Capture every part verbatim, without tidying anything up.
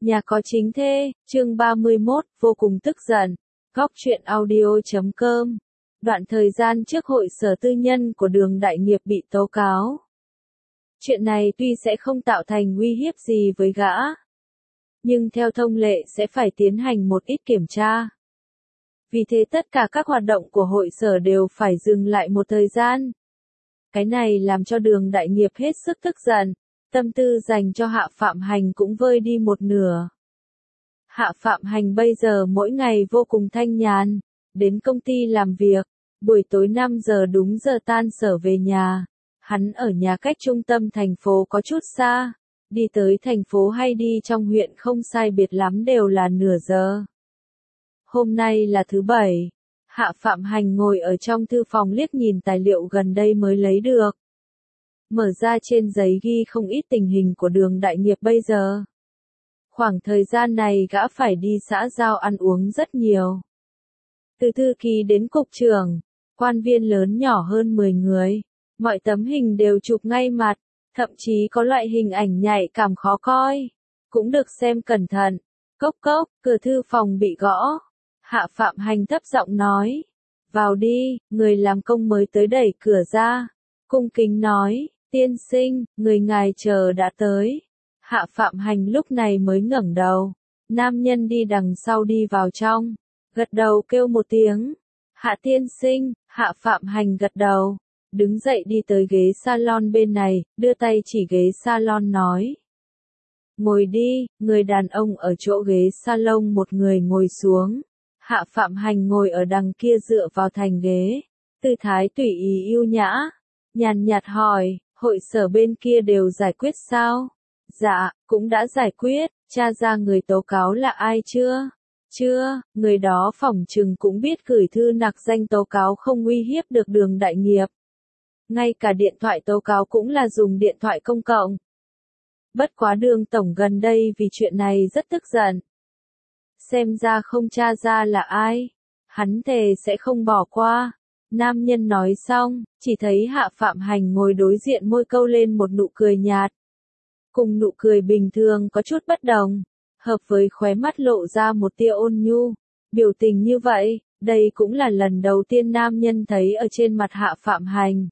Nhà có chính thê, chương ba mươi mốt, vô cùng tức giận. Góc truyện audio chấm com. Đoạn thời gian trước hội sở tư nhân của Đường Đại Nghiệp bị tố cáo. Chuyện này tuy sẽ không tạo thành uy hiếp gì với gã, nhưng theo thông lệ sẽ phải tiến hành một ít kiểm tra. Vì thế tất cả các hoạt động của hội sở đều phải dừng lại một thời gian. Cái này làm cho Đường Đại Nghiệp hết sức tức giận. Tâm tư dành cho Hạ Phạm Hành cũng vơi đi một nửa. Hạ Phạm Hành bây giờ mỗi ngày vô cùng thanh nhàn, đến công ty làm việc, buổi tối năm giờ đúng giờ tan sở về nhà. Hắn ở nhà cách trung tâm thành phố có chút xa, đi tới thành phố hay đi trong huyện không sai biệt lắm đều là nửa giờ. Hôm nay là thứ bảy, Hạ Phạm Hành ngồi ở trong thư phòng liếc nhìn tài liệu gần đây mới lấy được. Mở ra trên giấy ghi không ít tình hình của Đường Đại Nghiệp bây giờ. Khoảng thời gian này gã phải đi xã giao ăn uống rất nhiều. Từ thư ký đến cục trưởng, quan viên lớn nhỏ hơn mười người, mọi tấm hình đều chụp ngay mặt, thậm chí có loại hình ảnh nhạy cảm khó coi, cũng được xem cẩn thận. Cốc cốc, cửa thư phòng bị gõ. Hạ Phạm Hành thấp giọng nói, vào đi, người làm công mới tới đẩy cửa ra, cung kính nói. Tiên sinh, người ngài chờ đã tới. Hạ Phạm Hành lúc này mới ngẩng đầu. Nam nhân đi đằng sau đi vào trong. Gật đầu kêu một tiếng. Hạ tiên sinh, Hạ Phạm Hành gật đầu. Đứng dậy đi tới ghế salon bên này, đưa tay chỉ ghế salon nói. Ngồi đi, người đàn ông ở chỗ ghế salon một người ngồi xuống. Hạ Phạm Hành ngồi ở đằng kia dựa vào thành ghế. Tư thái tùy ý yêu nhã. Nhàn nhạt hỏi. Hội sở bên kia đều giải quyết sao? Dạ, cũng đã giải quyết, tra ra người tố cáo là ai chưa? Chưa, người đó phỏng chừng cũng biết gửi thư nặc danh tố cáo không uy hiếp được Đường Đại Nghiệp. Ngay cả điện thoại tố cáo cũng là dùng điện thoại công cộng. Bất quá Đường tổng gần đây vì chuyện này rất tức giận. Xem ra không tra ra là ai, hắn thề sẽ không bỏ qua. Nam nhân nói xong, chỉ thấy Hạ Phạm Hành ngồi đối diện môi câu lên một nụ cười nhạt. Cùng nụ cười bình thường có chút bất đồng, hợp với khóe mắt lộ ra một tia ôn nhu. Biểu tình như vậy, đây cũng là lần đầu tiên nam nhân thấy ở trên mặt Hạ Phạm Hành.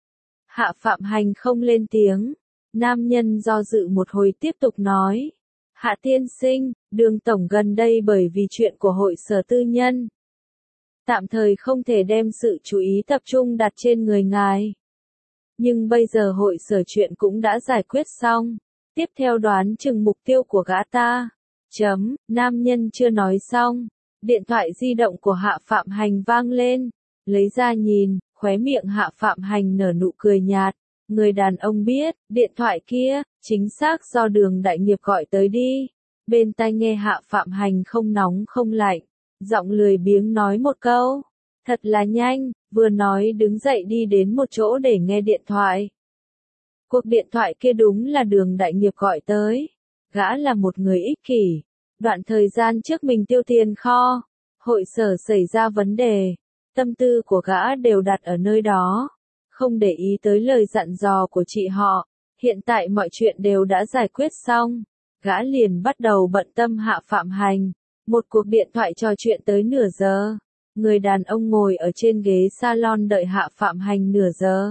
Hạ Phạm Hành không lên tiếng, nam nhân do dự một hồi tiếp tục nói. Hạ tiên sinh, Đường tổng gần đây bởi vì chuyện của hội sở tư nhân. Tạm thời không thể đem sự chú ý tập trung đặt trên người ngài. Nhưng bây giờ hội sở chuyện cũng đã giải quyết xong. Tiếp theo đoán chừng mục tiêu của gã ta. Chấm, nam nhân chưa nói xong. Điện thoại di động của Hạ Phạm Hành vang lên. Lấy ra nhìn, khóe miệng Hạ Phạm Hành nở nụ cười nhạt. Người đàn ông biết, điện thoại kia, chính xác do Đường Đại Nghiệp gọi tới đi. Bên tai nghe Hạ Phạm Hành không nóng không lạnh. Giọng lười biếng nói một câu. Thật là nhanh, vừa nói đứng dậy đi đến một chỗ để nghe điện thoại. Cuộc điện thoại kia đúng là Đường Đại Nghiệp gọi tới. Gã là một người ích kỷ. Đoạn thời gian trước mình tiêu tiền kho. Hội sở xảy ra vấn đề. Tâm tư của gã đều đặt ở nơi đó. Không để ý tới lời dặn dò của chị họ. Hiện tại mọi chuyện đều đã giải quyết xong. Gã liền bắt đầu bận tâm Hạ Phạm Hành. Một cuộc điện thoại trò chuyện tới nửa giờ. Người đàn ông ngồi ở trên ghế salon đợi Hạ Phạm Hành nửa giờ.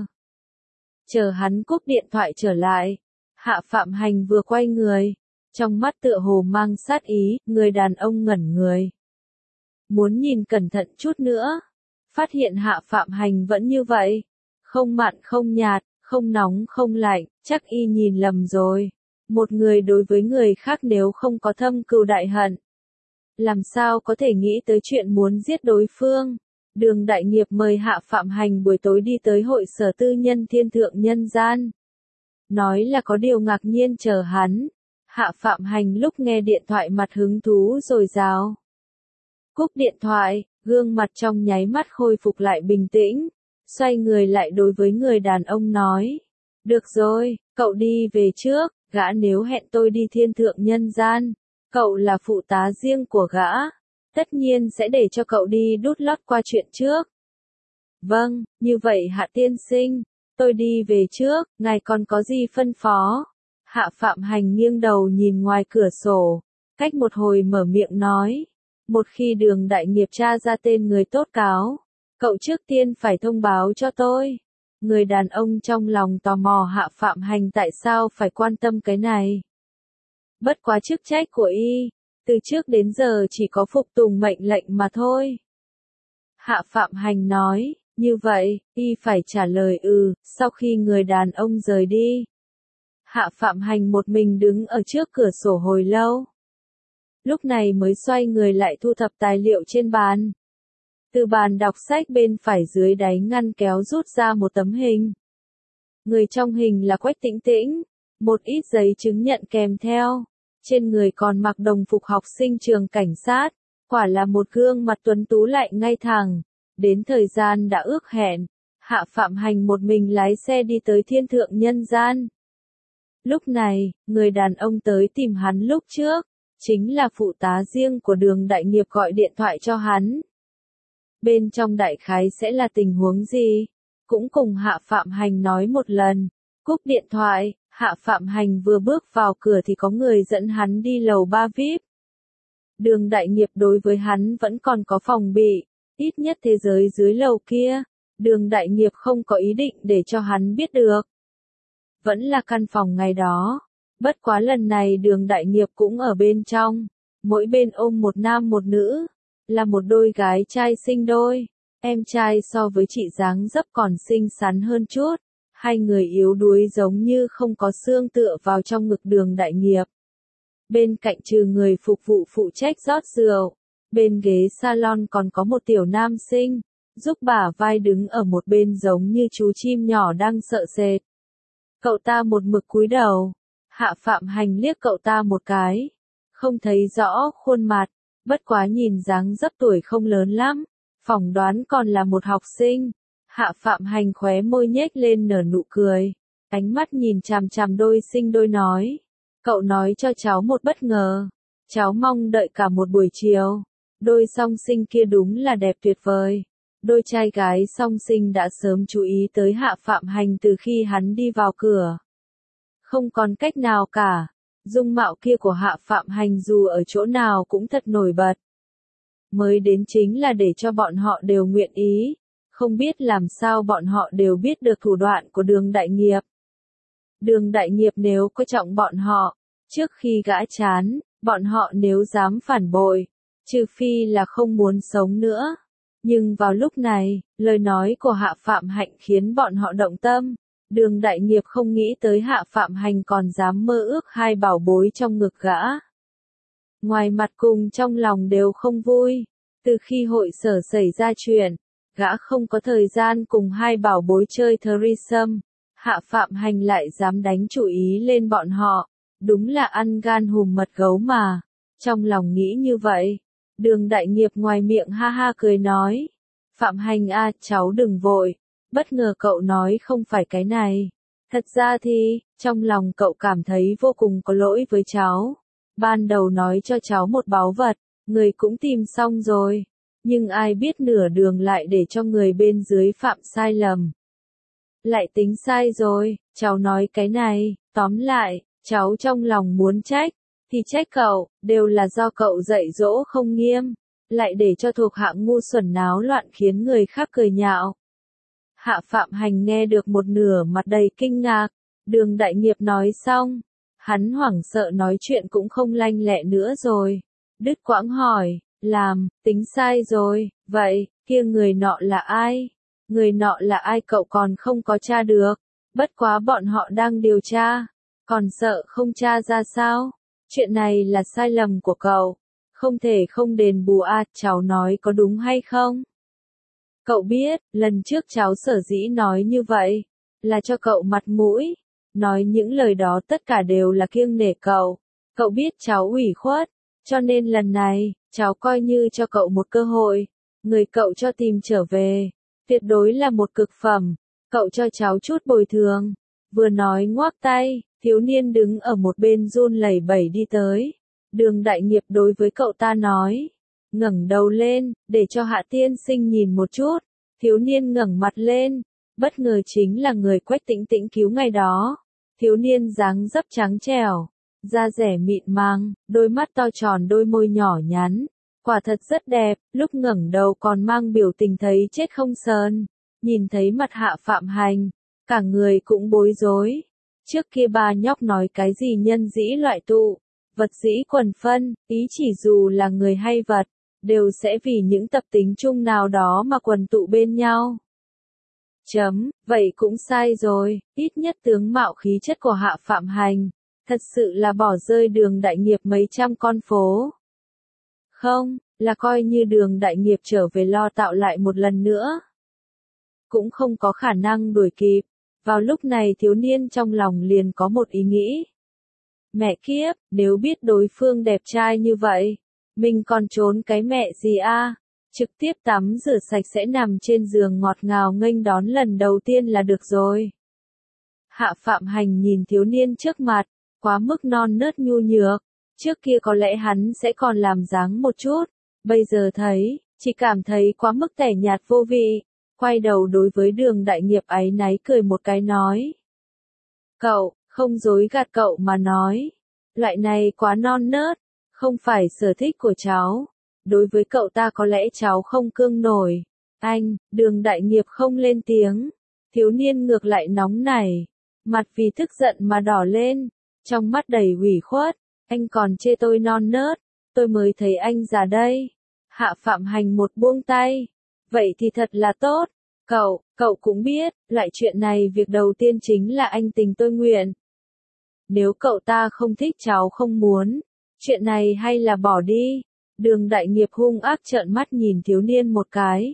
Chờ hắn cúp điện thoại trở lại. Hạ Phạm Hành vừa quay người. Trong mắt tựa hồ mang sát ý, người đàn ông ngẩn người. Muốn nhìn cẩn thận chút nữa. Phát hiện Hạ Phạm Hành vẫn như vậy. Không mặn không nhạt, không nóng không lạnh, chắc y nhìn lầm rồi. Một người đối với người khác nếu không có thâm cừu đại hận. Làm sao có thể nghĩ tới chuyện muốn giết đối phương. Đường Đại Nghiệp mời Hạ Phạm Hành buổi tối đi tới hội sở tư nhân Thiên Thượng Nhân Gian. Nói là có điều ngạc nhiên chờ hắn. Hạ Phạm Hành lúc nghe điện thoại mặt hứng thú dồi dào. Cúp điện thoại, gương mặt trong nháy mắt khôi phục lại bình tĩnh. Xoay người lại đối với người đàn ông nói. Được rồi, cậu đi về trước, gã nếu hẹn tôi đi Thiên Thượng Nhân Gian. Cậu là phụ tá riêng của gã, tất nhiên sẽ để cho cậu đi đút lót qua chuyện trước. Vâng, như vậy Hạ tiên sinh, tôi đi về trước, ngài còn có gì phân phó? Hạ Phạm Hành nghiêng đầu nhìn ngoài cửa sổ, Cách một hồi mở miệng nói. Một khi Đường Đại Nghiệp tra ra tên người tố cáo, cậu trước tiên phải thông báo cho tôi. Người đàn ông trong lòng tò mò Hạ Phạm Hành tại sao phải quan tâm cái này. Bất quá chức trách của y, từ trước đến giờ chỉ có phục tùng mệnh lệnh mà thôi. Hạ Phạm Hành nói, như vậy, y phải trả lời ừ, sau khi người đàn ông rời đi. Hạ Phạm Hành một mình đứng ở trước cửa sổ hồi lâu. Lúc này mới xoay người lại thu thập tài liệu trên bàn. Từ bàn đọc sách bên phải dưới đáy ngăn kéo rút ra một tấm hình. Người trong hình là Quách Tĩnh Tĩnh, một ít giấy chứng nhận kèm theo. Trên người còn mặc đồng phục học sinh trường cảnh sát, quả là một gương mặt tuấn tú lại ngay thẳng. Đến thời gian đã ước hẹn, Hạ Phạm Hành một mình lái xe đi tới thiên thượng nhân gian. Lúc này, người đàn ông tới tìm hắn lúc trước, chính là phụ tá riêng của Đường Đại Nghiệp gọi điện thoại cho hắn. Bên trong đại khái sẽ là tình huống gì? Cũng cùng Hạ Phạm Hành nói một lần. Cúp điện thoại, Hạ Phạm Hành vừa bước vào cửa thì có người dẫn hắn đi lầu ba vi ai pi. Đường Đại Nghiệp đối với hắn vẫn còn có phòng bị, ít nhất thế giới dưới lầu kia, Đường Đại Nghiệp không có ý định để cho hắn biết được. Vẫn là căn phòng ngày đó, bất quá lần này Đường Đại Nghiệp cũng ở bên trong, mỗi bên ôm một nam một nữ, là một đôi gái trai sinh đôi, em trai so với chị dáng dấp còn xinh xắn hơn chút, hai người yếu đuối giống như không có xương tựa vào trong ngực Đường Đại Nghiệp. Bên cạnh trừ người phục vụ phụ trách rót rượu, bên ghế salon còn có một tiểu nam sinh, giúp bả vai đứng ở một bên giống như chú chim nhỏ đang sợ sệt. Cậu ta một mực cúi đầu, Hạ Phạm Hành liếc cậu ta một cái, không thấy rõ khuôn mặt, bất quá nhìn dáng dấp tuổi không lớn lắm, phỏng đoán còn là một học sinh. Hạ Phạm Hành khóe môi nhếch lên nở nụ cười, ánh mắt nhìn chằm chằm đôi sinh đôi nói, cậu nói cho cháu một bất ngờ, cháu mong đợi cả một buổi chiều. Đôi song sinh kia đúng là đẹp tuyệt vời. Đôi trai gái song sinh đã sớm chú ý tới Hạ Phạm Hành từ khi hắn đi vào cửa. Không còn cách nào cả, dung mạo kia của Hạ Phạm Hành dù ở chỗ nào cũng thật nổi bật. Mới đến chính là để cho bọn họ đều nguyện ý, không biết làm sao bọn họ đều biết được thủ đoạn của Đường Đại Nghiệp. Đường Đại Nghiệp nếu coi trọng bọn họ, trước khi gã chán, bọn họ nếu dám phản bội, trừ phi là không muốn sống nữa. Nhưng vào lúc này, lời nói của Hạ Phạm Hạnh khiến bọn họ động tâm. Đường Đại Nghiệp không nghĩ tới Hạ Phạm Hành còn dám mơ ước hai bảo bối trong ngực gã. Ngoài mặt cùng trong lòng đều không vui. Từ khi hội sở xảy ra chuyện, gã không có thời gian cùng hai bảo bối chơi threesome. Hạ Phạm Hành lại dám đánh chủ ý lên bọn họ. Đúng là ăn gan hùm mật gấu mà. Trong lòng nghĩ như vậy, Đường Đại Nghiệp ngoài miệng ha ha cười nói. Phạm Hành a, cháu đừng vội. Bất ngờ cậu nói không phải cái này. Thật ra thì, trong lòng cậu cảm thấy vô cùng có lỗi với cháu. Ban đầu nói cho cháu một báu vật, người cũng tìm xong rồi. Nhưng ai biết nửa đường lại để cho người bên dưới phạm sai lầm. Lại tính sai rồi, cháu nói cái này, tóm lại, cháu trong lòng muốn trách, thì trách cậu, đều là do cậu dạy dỗ không nghiêm, lại để cho thuộc hạ ngu xuẩn náo loạn khiến người khác cười nhạo. Hạ Phạm Hành nghe được một nửa mặt đầy kinh ngạc, Đường Đại Nghiệp nói xong, hắn hoảng sợ nói chuyện cũng không lanh lẹ nữa rồi. Đứt quãng hỏi, làm, tính sai rồi, vậy, kia người nọ là ai? Người nọ là ai cậu còn không có tra được, bất quá bọn họ đang điều tra, còn sợ không tra ra sao? Chuyện này là sai lầm của cậu, không thể không đền bù à, cháu nói có đúng hay không? Cậu biết, lần trước cháu sở dĩ nói như vậy, là cho cậu mặt mũi, nói những lời đó tất cả đều là kiêng nể cậu, cậu biết cháu ủy khuất, cho nên lần này, cháu coi như cho cậu một cơ hội, người cậu cho tìm trở về, tuyệt đối là một cực phẩm, cậu cho cháu chút bồi thường, vừa nói ngoác tay, thiếu niên đứng ở một bên run lẩy bẩy đi tới, Đường Đại Nghiệp đối với cậu ta nói. Ngẩng đầu lên, để cho Hạ tiên sinh nhìn một chút, thiếu niên ngẩng mặt lên, bất ngờ chính là người Quách Tĩnh Tĩnh cứu ngày đó, thiếu niên dáng dấp trắng trẻo, da rẻ mịn màng, đôi mắt to tròn đôi môi nhỏ nhắn. Quả thật rất đẹp, lúc ngẩng đầu còn mang biểu tình thấy chết không sờn. Nhìn thấy mặt Hạ Phạm Hành, cả người cũng bối rối. Trước kia ba nhóc nói cái gì nhân dĩ loại tụ, vật dĩ quần phân, ý chỉ dù là người hay vật, đều sẽ vì những tập tính chung nào đó mà quần tụ bên nhau. Chấm, vậy cũng sai rồi, ít nhất tướng mạo khí chất của Hạ Phạm Hành, thật sự là bỏ rơi Đường Đại Nghiệp mấy trăm con phố. Không, là coi như Đường Đại Nghiệp trở về lo tạo lại một lần nữa. Cũng không có khả năng đuổi kịp. Vào lúc này thiếu niên trong lòng liền có một ý nghĩ. Mẹ kiếp, nếu biết đối phương đẹp trai như vậy, mình còn trốn cái mẹ gì a? Trực tiếp tắm rửa sạch sẽ nằm trên giường ngọt ngào nghênh đón lần đầu tiên là được rồi. Hạ Phạm Hành nhìn thiếu niên trước mặt, quá mức non nớt nhu nhược. Trước kia có lẽ hắn sẽ còn làm dáng một chút, bây giờ thấy, chỉ cảm thấy quá mức tẻ nhạt vô vị. Quay đầu đối với Đường Đại Nghiệp áy náy cười một cái nói. Cậu, không dối gạt cậu mà nói. Loại này quá non nớt, không phải sở thích của cháu. Đối với cậu ta có lẽ cháu không cương nổi. Anh, Đường Đại Nghiệp không lên tiếng. Thiếu niên ngược lại nóng nảy. Mặt vì tức giận mà đỏ lên. Trong mắt đầy ủy khuất. Anh còn chê tôi non nớt. Tôi mới thấy anh già đây. Hạ Phạm Hành một buông tay. Vậy thì thật là tốt. Cậu, cậu cũng biết, loại chuyện này việc đầu tiên chính là anh tình tôi nguyện. Nếu cậu ta không thích cháu không muốn, chuyện này hay là bỏ đi. Đường Đại Nghiệp hung ác trợn mắt nhìn thiếu niên một cái.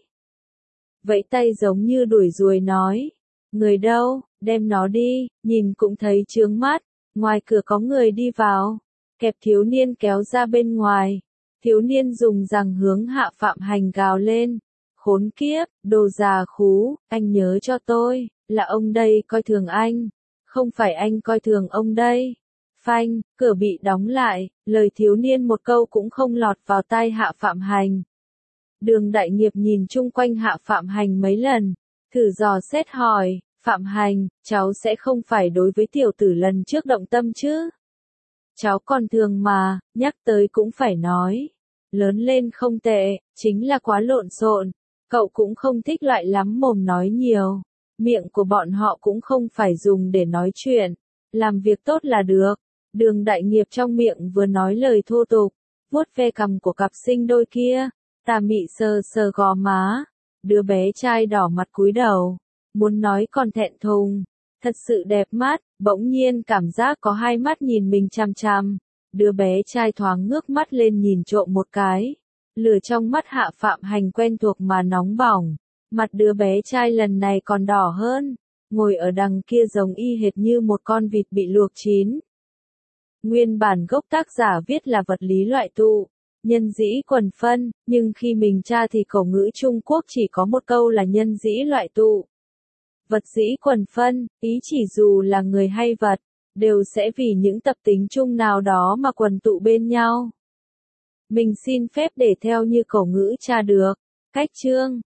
Vẫy tay giống như đuổi ruồi nói. Người đâu, đem nó đi, nhìn cũng thấy chướng mắt. Ngoài cửa có người đi vào, kẹp thiếu niên kéo ra bên ngoài. Thiếu niên dùng rằng hướng Hạ Phạm Hành gào lên. Khốn kiếp, đồ già khú, anh nhớ cho tôi, là ông đây coi thường anh, không phải anh coi thường ông đây. Phanh, cửa bị đóng lại, lời thiếu niên một câu cũng không lọt vào tai Hạ Phạm Hành. Đường Đại Nghiệp nhìn chung quanh Hạ Phạm Hành mấy lần, thử dò xét hỏi, Phạm Hành, cháu sẽ không phải đối với tiểu tử lần trước động tâm chứ? Cháu còn thường mà, nhắc tới cũng phải nói. Lớn lên không tệ, chính là quá lộn xộn. Cậu cũng không thích loại lắm mồm nói nhiều. Miệng của bọn họ cũng không phải dùng để nói chuyện. Làm việc tốt là được. Đường Đại Nghiệp trong miệng vừa nói lời thô tục, vuốt ve cằm của cặp sinh đôi kia. Tà mị sờ sờ gò má. Đứa bé trai đỏ mặt cúi đầu. Muốn nói còn thẹn thùng. Thật sự đẹp mắt, bỗng nhiên cảm giác có hai mắt nhìn mình chằm chằm. Đứa bé trai thoáng ngước mắt lên nhìn trộm một cái. Lửa trong mắt Hạ Phạm Hành quen thuộc mà nóng bỏng. Mặt đứa bé trai lần này còn đỏ hơn. Ngồi ở đằng kia giống y hệt như một con vịt bị luộc chín. Nguyên bản gốc tác giả viết là vật lý loại tụ, nhân dĩ quần phân, nhưng khi mình tra thì khẩu ngữ Trung Quốc chỉ có một câu là nhân dĩ loại tụ. Vật dĩ quần phân, ý chỉ dù là người hay vật, đều sẽ vì những tập tính chung nào đó mà quần tụ bên nhau. Mình xin phép để theo như khẩu ngữ tra được. Cách chương